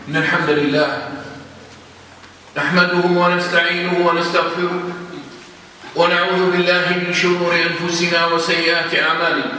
إن الحمد لله نحمده ونستعينه ونستغفره ونعوذ بالله من شرور أنفسنا وسيئات أعمالنا.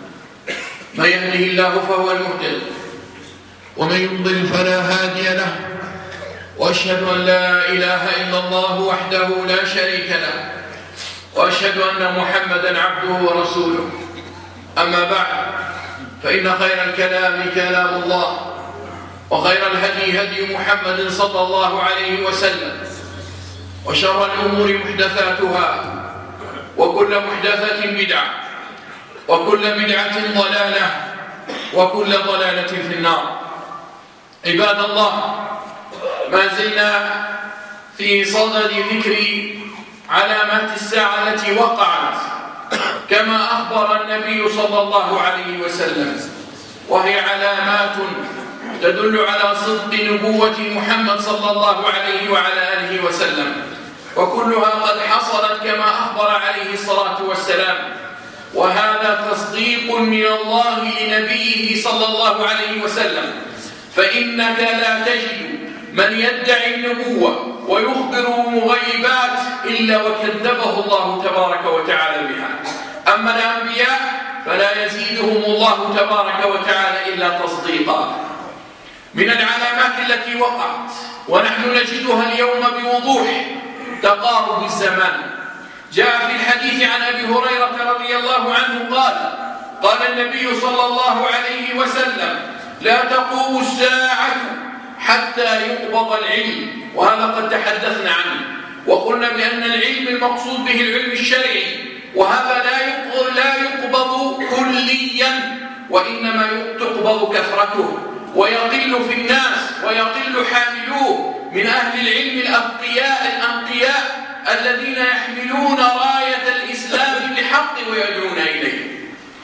من يهده الله فهو المهتد ومن يضلل فلا هادي له، وأشهد أن لا إله إلا الله وحده لا شريك له، وأشهد أن محمدا عبده ورسوله. أما بعد، فإن خير الكلام كلام الله، وخير الهدي هدي محمد صلى الله عليه وسلم، وشر الأمور محدثاتها، وكل محدثة بدعة، وكل بدعة ضلالة، وكل ضلالة في النار. عباد الله، ما زلنا في صدد ذكر علامات الساعة التي وقعت كما أخبر النبي صلى الله عليه وسلم، وهي علامات تدل على صدق نبوة محمد صلى الله عليه وعلى آله وسلم، وكلها قد حصلت كما أخبر عليه الصلاة والسلام. وهذا تصديق من الله لنبيه صلى الله عليه وسلم، فإنك لا تجد من يدعي النبوة ويخبر مغيبات إلا وكذبه الله تبارك وتعالى بها. أما الأنبياء فلا يزيدهم الله تبارك وتعالى إلا تصديقا. من العلامات التي وقعت ونحن نجدها اليوم بوضوح تقارب الزمان. جاء في الحديث عن أبي هريرة رضي الله عنه قال النبي صلى الله عليه وسلم: لا تقوم الساعة حتى يقبض العلم. وهذا قد تحدثنا عنه، وقلنا بأن العلم المقصود به العلم الشرعي، وهذا لا يقبض كليا، وإنما تقبض كثرته، ويقل في الناس ويقل حاملوه من أهل العلم الأنقياء الذين يحملون راية الإسلام بحق ويدعون إليه.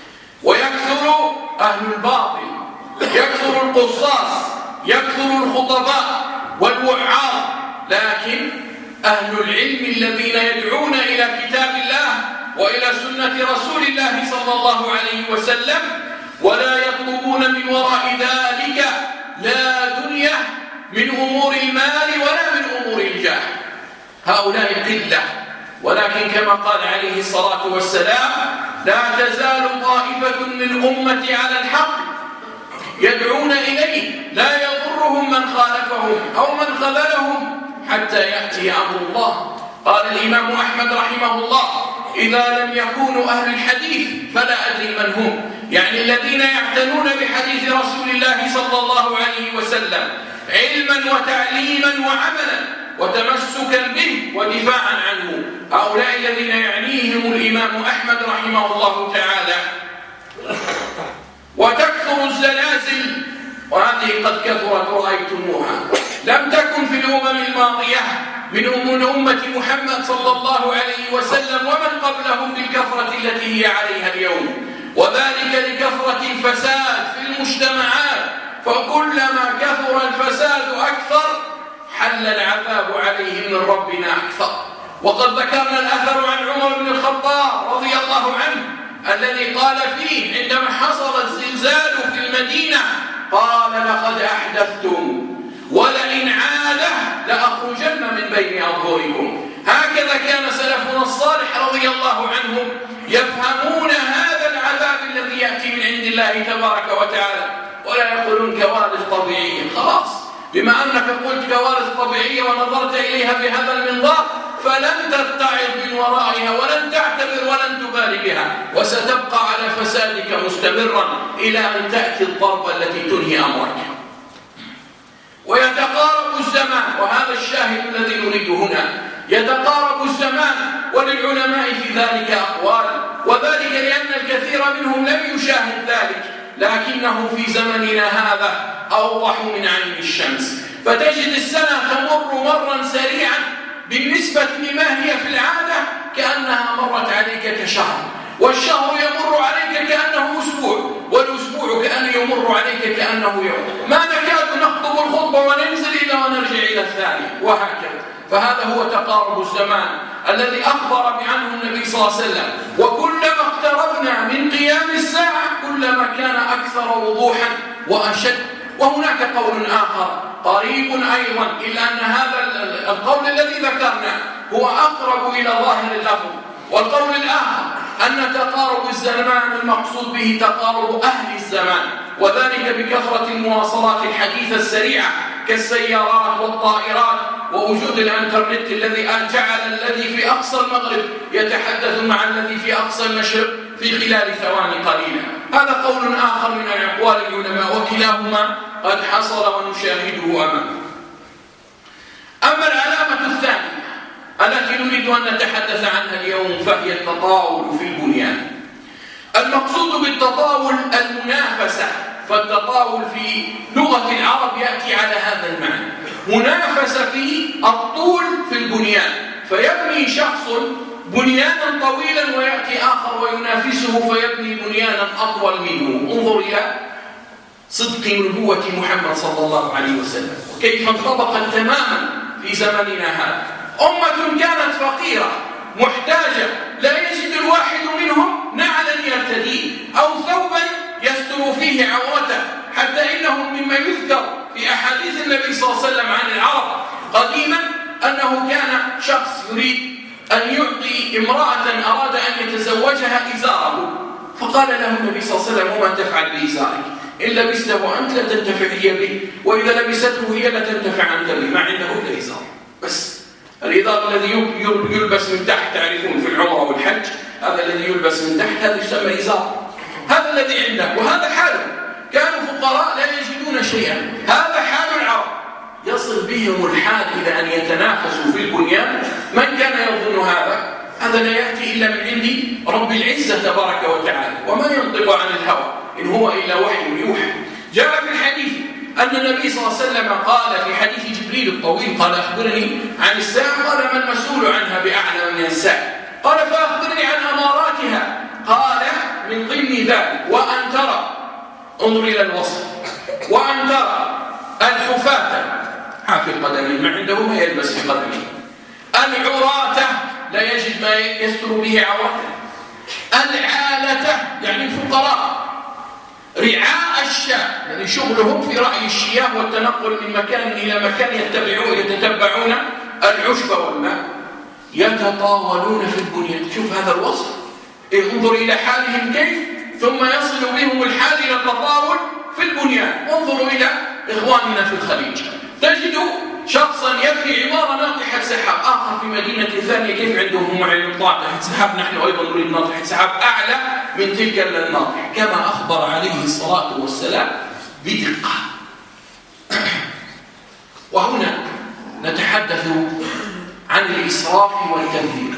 ويكثر أهل الباطل، يكثر القصاص، يكثر الخطباء والوعاظ، لكن أهل العلم الذين يدعون إلى كتاب الله وإلى سنة رسول الله صلى الله عليه وسلم، ولا يطلبون من وراء ذلك لا دنيا من أمور المال ولا من أمور الجاه، هؤلاء قلة. ولكن كما قال عليه الصلاة والسلام: لا تزال طائفة من أمتي على الحق يدعون إليه لا يضرهم من خالفهم أو من خذلهم حتى يأتي أمر الله. قال الإمام أحمد رحمه الله: إذا لم يكونوا أهل الحديث فلا أدري من هم، يعني الذين يعتنون بحديث رسول الله صلى الله عليه وسلم علما وتعليما وعملا وتمسكا به ودفاعا عنه، هؤلاء الذين يعنيهم الإمام أحمد رحمه الله تعالى. وتكثر الزلازل، وهذه قد كثرت رأيتموها، لم تكن في الأمم الماضية من أمة محمد صلى الله عليه وسلم ومن قبلهم بالكثرة التي هي عليها اليوم، وذلك لكثرة الفساد في المجتمعات، فكلما كثر الفساد أكثر حل العذاب عليهم من ربنا أكثر. وقد ذكرنا الأثر عن عمر بن الخطاب رضي الله عنه الذي قال فيه عندما حصل الزلزال في المدينة: قال: لقد أحدثتم، ولئن عاد لأخرجن من بين أظهركم. هكذا كان سلفنا الصالح رضي الله عنهم يفهمون هذا العذاب الذي يأتي من عند الله تبارك وتعالى، ولا يقولون كوارث طبيعية. خلاص، بما أنك قلت كوارث طبيعية ونظرت إليها بهذا المنظار فلن تتعظ من ورائها ولن تعتبر ولن تبالي بها، وستبقى على فسادك مستمرا إلى أن تأتي الضربة التي تنهي أمرك. ويتقارب الزمان، وهذا الشاهد الذي نريد هنا، يتقارب الزمان، وللعلماء في ذلك أقوال، وذلك لأن الكثير منهم لم يشاهد ذلك، لكنه في زمننا هذا أوضح من عين الشمس. فتجد السنة تمر مرا سريعا بالنسبة لما هي في العادة كأنها مرت عليك كشهر، والشهر يمر عليك كأنه أسبوع، والأسبوع كأنه يمر عليك كأنه يوم. ما نكاد نخطب الخطبة وننزل إلا ونرجع إلى الثاني، وهكذا. فهذا هو تقارب الزمان الذي أخبر عنه النبي صلى الله عليه وسلم. وكلما اقتربنا من قيام الساعة كلما كان أكثر وضوحا وأشد. وهناك قول آخر قريب أيضا، إلا أن هذا القول الذي ذكرنا هو أقرب إلى ظاهر اللفظ. والقول الآخر أن تقارب الزمان المقصود به تقارب أهل الزمان، وذلك بكثرة المواصلات الحديثة السريعة كالسيارات والطائرات ووجود الانترنت الذي جعل الذي في أقصى المغرب يتحدث مع الذي في أقصى المشرق في خلال ثواني قليلة. هذا قول آخر من أقوال العلماء، وكلاهما قد حصل ونشاهده أمامنا. أما العلامة الثانية التي نريد أن نتحدث عنها اليوم فهي التطاول في البنيان. المقصود بالتطاول المنافسة، فالتطاول في لغة العرب يأتي على هذا المعنى، منافسة في الطول في البنيان، فيبني شخص بنيانا طويلا ويأتي آخر وينافسه فيبني بنيانا أطول منه. انظر إلى صدق نبوة محمد صلى الله عليه وسلم وكيف انطبقت تماما في زمننا هذا. أمة كانت فقيرة محتاجة لا يجد الواحد منهم نعلا يرتديه أو ثوبا يستر فيه عورته، حتى إنهم مما يذكر في أحاديث النبي صلى الله عليه وسلم عن العرب قديما أنه كان شخص يريد أن يعطي امرأة أراد أن يتزوجها إزاره، فقال له النبي صلى الله عليه وسلم: وما تفعل بإزارك؟ إن لبسته أنت لا تنتفع هي به، وإذا لبسته هي لا تنتفع أنت به، ما عنده إلا إزار بس. الإزار الذي يلبس من تحت، تعرفون في العمرة والحج هذا الذي يلبس من تحت هذا يسمى إزار، هذا الذي عنده، وهذا حاله. كانوا فقراء لا يجدون شيئا، هذا حال العرب. يصل بهم الحال إلى أن يتنافسوا في البنيان. من كان يظن هذا لا يأتي إلا من عند رب العزة تبارك وتعالى، وما ينطق عن الهوى إن هو إلا وحي يوحى. جاء في الحديث أن النبي صلى الله عليه وسلم قال في حديث جبريل الطويل قال: أخبرني عن الساعة. قال: ما المسؤول عنها بأعلم من الساعة؟ قال: فأخبرني عن أماراتها. قال: من ضمن ذلك وأن ترى، انظر إلى الوصف، وأن ترى الحفاة حافي القدمين، ما عنده ما يلبس في قدمه، العراة لا يجد ما يستر به عورته، العالة يعني الفقراء، رعاء الشاة يعني شغلهم في رعي الشياه والتنقل من مكان إلى مكان يتتبعون العشب والماء، يتطاولون في البنيان. شوف هذا الوصف، انظر إلى حالهم كيف، ثم يصل بهم الحال إلى التطاول في البنيان. انظروا إلى إخواننا في الخليج، تجد شخصا يبني عمارة ناطحة سحاب، آخر في مدينة ثانية كيف عندهم ناطحة سحاب، نحن أيضا نريد ناطحة سحاب أعلى من تلك الناطحة، كما أخبر عليه الصلاة والسلام بدقة. وهنا نتحدث عن الإسراف والتبذير.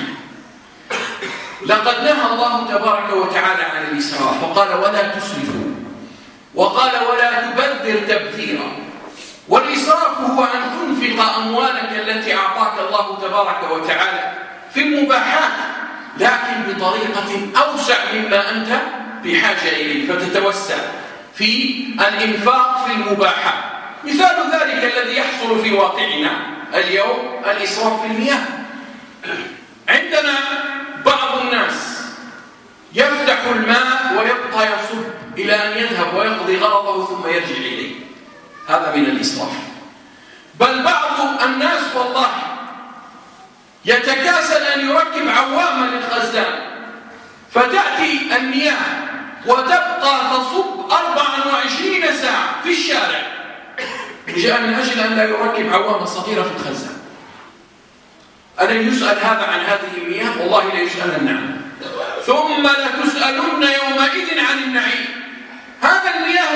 لقد نهى الله تبارك وتعالى عن الإسراف وقال: ولا تسرفوا، وقال: ولا تبذر تبذيرا. والإسراف هو أن تنفق أموالك التي أعطاك الله تبارك وتعالى في المباحات، لكن بطريقة أوسع مما أنت بحاجة إليه، فتتوسع في الإنفاق في المباحات. مثال ذلك الذي يحصل في واقعنا اليوم الإسراف في المياه. عندنا بعض الناس يفتح الماء ويبقى يصب إلى أن يذهب ويقضي غرضه ثم يرجع إليه، هذا من الإسراف. بل بعض الناس والله يتكاسل أن يركب عواما للخزان، فتأتي المياه وتبقى تصب 24 ساعة في الشارع من أجل أن لا يركب عوامة صغيرة في الخزان. ألن يسأل هذا عن هذه المياه؟ والله لا يسأل عنها. ثم لتسألن يومئذ عن النعيم. هذا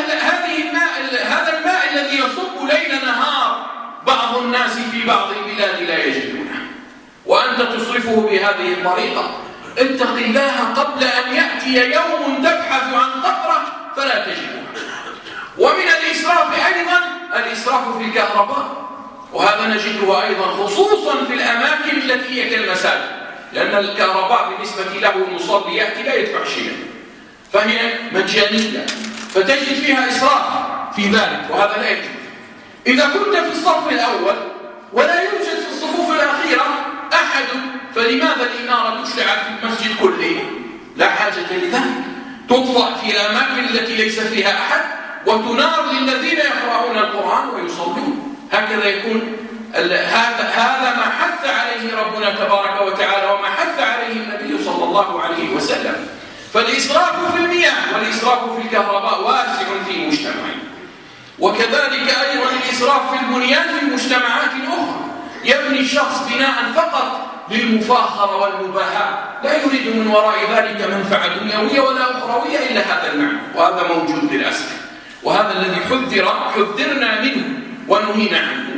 الماء الذي يصب ليل نهار بعض الناس في بعض البلاد لا يجدونه، وأنت تصرفه بهذه الطريقة. اتق الله قبل أن يأتي يوم تبحث عن قطرة فلا تجده. ومن الإسراف أيضا الإسراف في الكهرباء، وهذا نجده أيضا خصوصا في الأماكن التي هي كالمساجد، لأن الكهرباء بالنسبة له المصلي يأتي لا يدفع شيئا، فهي مجانية، فتجد فيها إسراف في ذلك، وهذا لا يجوز. إذا كنت في الصف الأول ولا يوجد في الصفوف الأخيرة أحد، فلماذا الإنارة تشعل في المسجد كله؟ لا حاجة لذلك، تطفأ في الأماكن التي ليس فيها أحد وتنار للذين يقرؤون القرآن ويصلون. هكذا يكون هذا ما حث عليه ربنا تبارك وتعالى وما حث عليه النبي صلى الله عليه وسلم. فالإسراف في المياه والإسراف في الكهرباء واسع في مجتمعين، وكذلك أيضا الإسراف في البنيان في مجتمعات أخرى. يبني الشخص بناء فقط للمفاخرة والمباهاة، لا يريد من وراء ذلك منفعة دنيوية ولا أخروية إلا هذا المعنى، وهذا موجود للأسف، وهذا الذي حذرنا منه ونهينا عنه.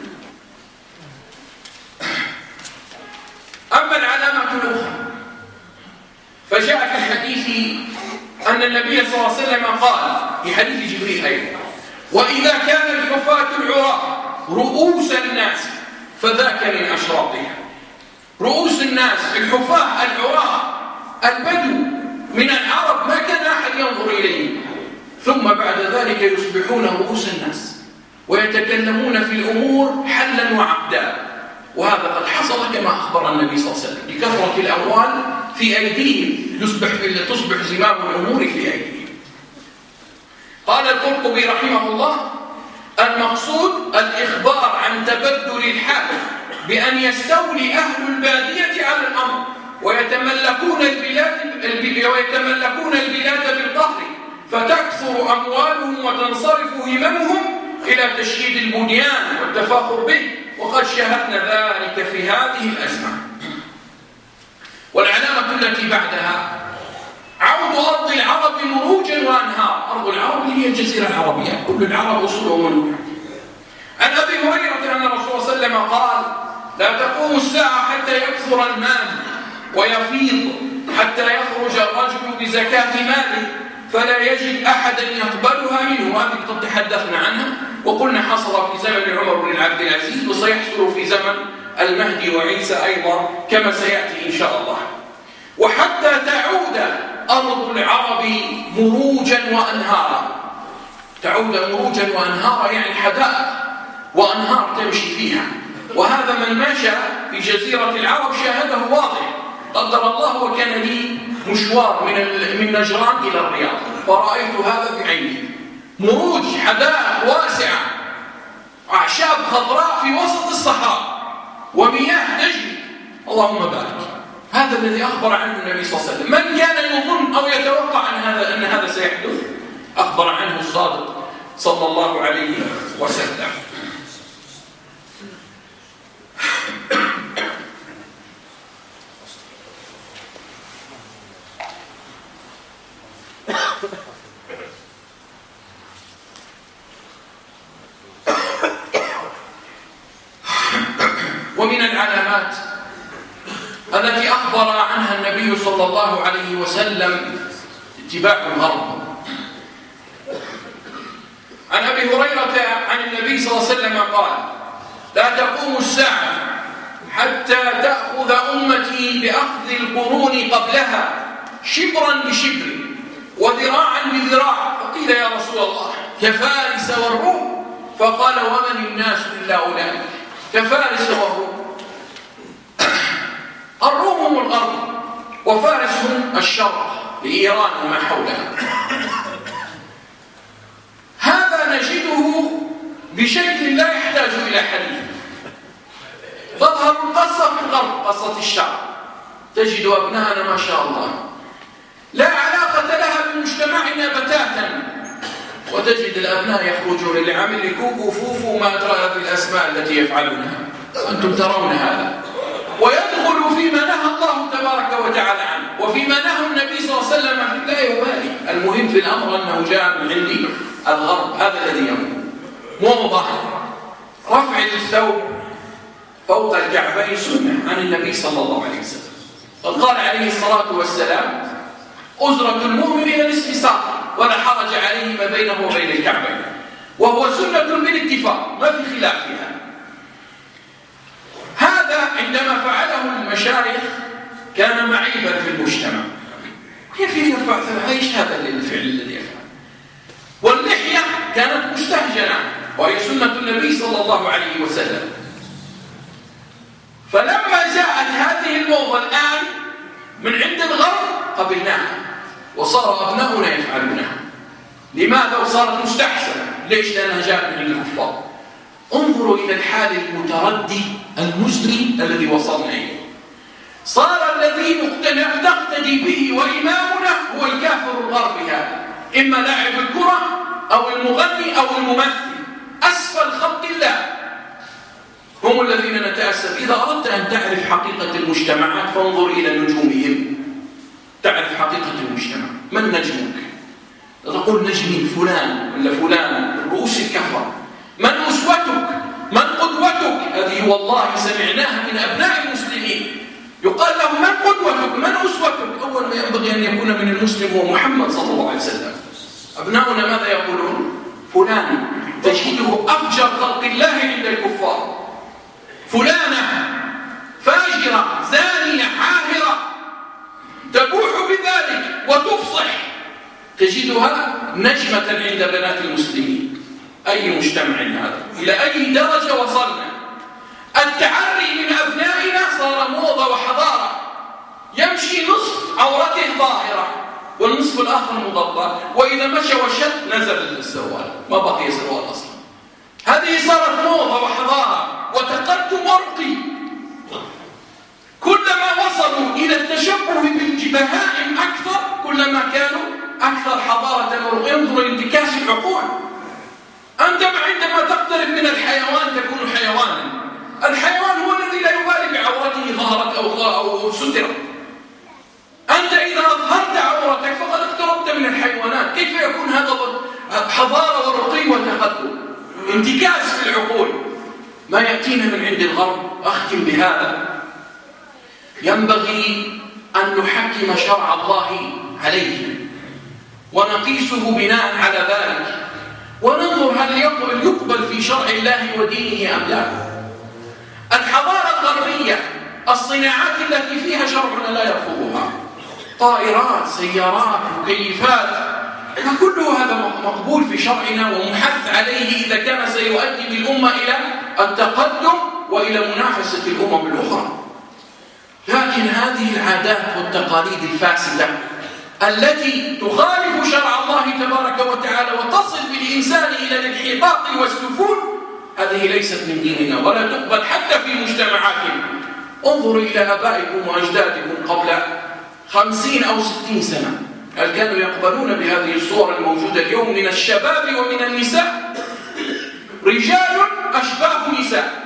أما العلامة الأخرى فجاء في الحديث أن النبي صلى الله عليه وسلم قال في حديث جبريل أيضا: وإذا كان الحفاة العراة رؤوس الناس فذاك من أشراطها. رؤوس الناس الحفاة العراة البدو من العرب ما كان أحد ينظر إليهم، ثم بعد ذلك يصبحون رؤوس الناس ويتكلمون في الأمور حلا وعقدا. وهذا قد حصل كما أخبر النبي صلى الله عليه وسلم بكثرة الأموال في أيديهم، تصبح زمام الأمور في أيديهم. قال القرطبي رحمه الله: المقصود الإخبار عن تبدل الحال بأن يستولي أهل البادية على الأمر ويتملكون البلاد بالقهر، فتكثر أموالهم وتنصرف هممهم إلى تشييد البنيان والتفاخر به، وقد شاهدنا ذلك في هذه الأزمة. والعلامة التي بعدها عود أرض العرب مروجا وأنهار. أرض العرب هي الجزيرة العربية، كل العرب أصولهم منها. عن أبي هريرة أن الرسول صلى الله عليه وسلم قال: لا تقوم الساعة حتى يكثر المال ويفيض، حتى يخرج الرجل بزكاة ماله فلا يجد أحدا يقبلها منه. وهذه قد تحدثنا عنها وقلنا حصل في زمن عمر بن عبد العزيز، وسيحصل في زمن المهدي وعيسى أيضا كما سيأتي إن شاء الله. وحتى تعود أرض العرب مروجا وأنهارا. تعود مروجا وأنهارا يعني حدائق وأنهار تمشي فيها. وهذا من مشى في جزيرة العرب شاهده واضح. قدر الله وكان لي مشوار من نجران إلى الرياض فرأيت هذا بعيني. مروج، حدائق واسعة، أعشاب خضراء في وسط الصحراء، ومياه تجري. اللهم بارك. هذا الذي أخبر عنه النبي صلى الله عليه وسلم. من كان يظن أو يتوقع أن هذا سيحدث؟ أخبر عنه الصادق صلى الله عليه وسلم. ومن العلامات التي أخبر عنها النبي صلى الله عليه وسلم اتباع الغرب. عن أبي هريرة عن النبي صلى الله عليه وسلم قال: لا تقوم الساعة حتى تأخذ أمتي بأخذ القرون قبلها شبرا بشبر وذراعا بذراع. فقيل: يا رسول الله كفارس والروم؟ فقال: ومن الناس إلا أولئك. كفارس والروم. الروم هم الغرب وفارس هم الشرق لإيران وما حولها. هذا نجده بشكل لا يحتاج إلى حديث. تظهر القصة في الغرب، قصة الشعب، تجد أبنائنا ما شاء الله لا علاقة لها بمجتمعنا بتاتا، وتجد الأبناء يخرجون للعمل لكوكو فوفو ما أدرى في الأسماء التي يفعلونها، أنتم ترون هذا. ويدخل فيما نهى الله تبارك وتعالى عنه وفيما نهى النبي صلى الله عليه وسلم لا يبالي. المهم في الأمر أنه جاء من عندي الغرب، هذا الذي يمر. موضح رفع الثوب فوق الكعبين سنة عن النبي صلى الله عليه وسلم. قال عليه الصلاة والسلام: أزرة المؤمن إلى نصف ساق ولا حرج عليه ما بينه وبين الكعبين، وهو سنة بالاتفاق ما في خلاف فيها. هذا عندما فعله المشايخ كان معيبا في المجتمع. كيف يرفع ايش هذا الفعل الذي يفعل؟ واللحية كانت مستهجنة وهي سنة النبي صلى الله عليه وسلم. فلما جاءت هذه الموضة الآن من عند الغرب قبلناها وصار أبناؤنا يفعلونها. لماذا وصارت مستحسنة؟ ليش؟ لأنها جاءت من عند الكفار. انظروا إلى الحال المتردي المزري الذي وصلنا إليه. صار الذي نقتدي به وإمامنا هو الكافر الغربي هذا، إما لاعب الكرة أو المغني أو الممثل، أسفل خلق الله هم الذين نتأسف. إذا أردت أن تعرف حقيقة المجتمعات فانظر إلى نجومهم، تعرف حقيقة المجتمع. من نجمك؟ تقول نجمي فلان ولا فلان، رؤوس الكفر. من أسوتك؟ من قدوتك؟ هذه والله سمعناها من أبناء المسلمين، يقال له من قدوتك؟ من أسوتك؟ أول ما ينبغي أن يكون من المسلم هو محمد صلى الله عليه وسلم. أبناؤنا ماذا يقولون؟ فلان، تجده أفجر خلق الله عند الكفار، فلانة فاجرة زانية عاهرة تبوح بذلك وتفصح، تجدها نجمة عند بنات المسلمين. أي مجتمع هذا؟ إلى أي درجة وصلنا؟ التعري من أبنائنا صار موضة وحضارة، يمشي نصف عورته ظاهرة والنصف الآخر مغطى، وإذا مشى وشد نزل السروال، ما بقي سروال أصلا. هذه صارت موضة وحضارة وتقدم رقي. كلما وصلوا إلى التشبه بالبهائم أكثر كلما كانوا أكثر حضارة ورقي. انظر انتكاس العقول. أنت عندما تقترب من الحيوان تكون حيوانا. الحيوان هو الذي لا يبالي بعورته ظهرت أو سترت. أنت إذا أظهرت عورتك فقد اقتربت من الحيوانات. كيف يكون هذا حضارة ورقي وتقدم؟ انتكاس في العقول. ما يأتينا من عند الغرب. أختم بهذا، ينبغي أن نحكم شرع الله عليه ونقيسه بناء على ذلك، وننظر هل يقبل في شرع الله ودينه أم لا. الحضارة الغربية الصناعات التي فيها شرعنا لا يرفضها، طائرات، سيارات، مكيفات، كل هذا مقبول في شرعنا ومحث عليه إذا كان سيؤدي بالأمة إلى التقدم وإلى منافسة الأمم الأخرى. لكن هذه العادات والتقاليد الفاسدة التي تخالف شرع الله تبارك وتعالى وتصل بالإنسان إلى الانحطاط والسفول، هذه ليست من ديننا ولا تقبل حتى في مجتمعاتنا. انظروا إلى آبائكم وأجدادكم قبل 50 أو 60 سنة، هل كانوا يقبلون بهذه الصور الموجودة اليوم من الشباب ومن النساء؟ رجال أشباه نساء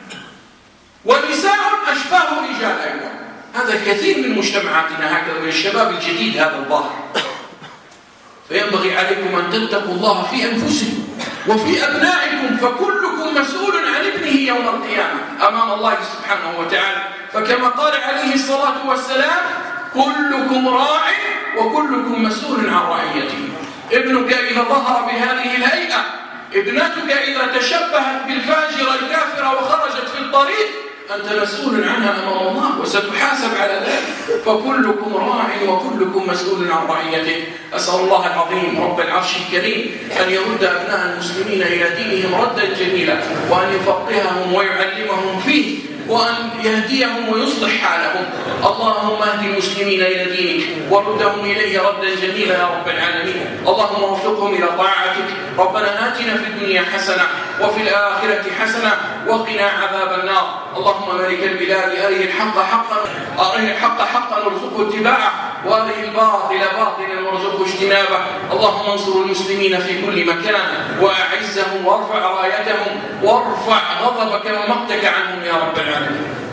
ونساء أشباه رجال أيضا. هذا الكثير من مجتمعاتنا هكذا من الشباب الجديد هذا الظاهر. فينبغي عليكم أن تتقوا الله في أنفسكم وفي أبنائكم، فكلكم مسؤول عن ابنه يوم القيامة أمام الله سبحانه وتعالى. فكما قال عليه الصلاة والسلام: كلكم راع وكلكم مسؤول عن رعيته. ابنك إذا ظهر بهذه الهيئة، ابنتك إذا تشبهت بالفاجرة الكافرة وخرجت في الطريق، أنت مسؤول عنها أمام الله وستحاسب على ذلك. فكلكم راع وكلكم مسؤول عن رعيته. أسأل الله العظيم رب العرش الكريم أن يرد أبناء المسلمين إلى دينهم ردا جميلا، وأن يفقههم ويعلمهم فيه، وأن يهديهم ويصلح حالهم. اللهم اهد المسلمين إلى دينك وردهم إليه ردا جميلا يا رب العالمين. اللهم وفقهم إلى طاعتك. ربنا آتنا في الدنيا حسنة وفي الآخرة حسنة وقنا عذاب النار. اللهم مالك البلاد أريه الحق حقا وارزقه اتباعه، وأريه الباطل باطلا وارزقه اجتنابه. اللهم انصر المسلمين في كل مكان وأعزهم وارفع رايتهم وارفع غضبك ومقتك عنهم يا رب العالمين.